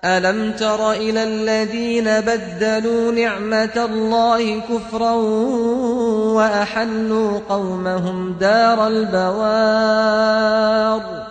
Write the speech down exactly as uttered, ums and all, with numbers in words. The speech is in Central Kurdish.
ألم تر إلى الذين بدلوا نعمة الله كفرا وأحلوا قومهم دار البوار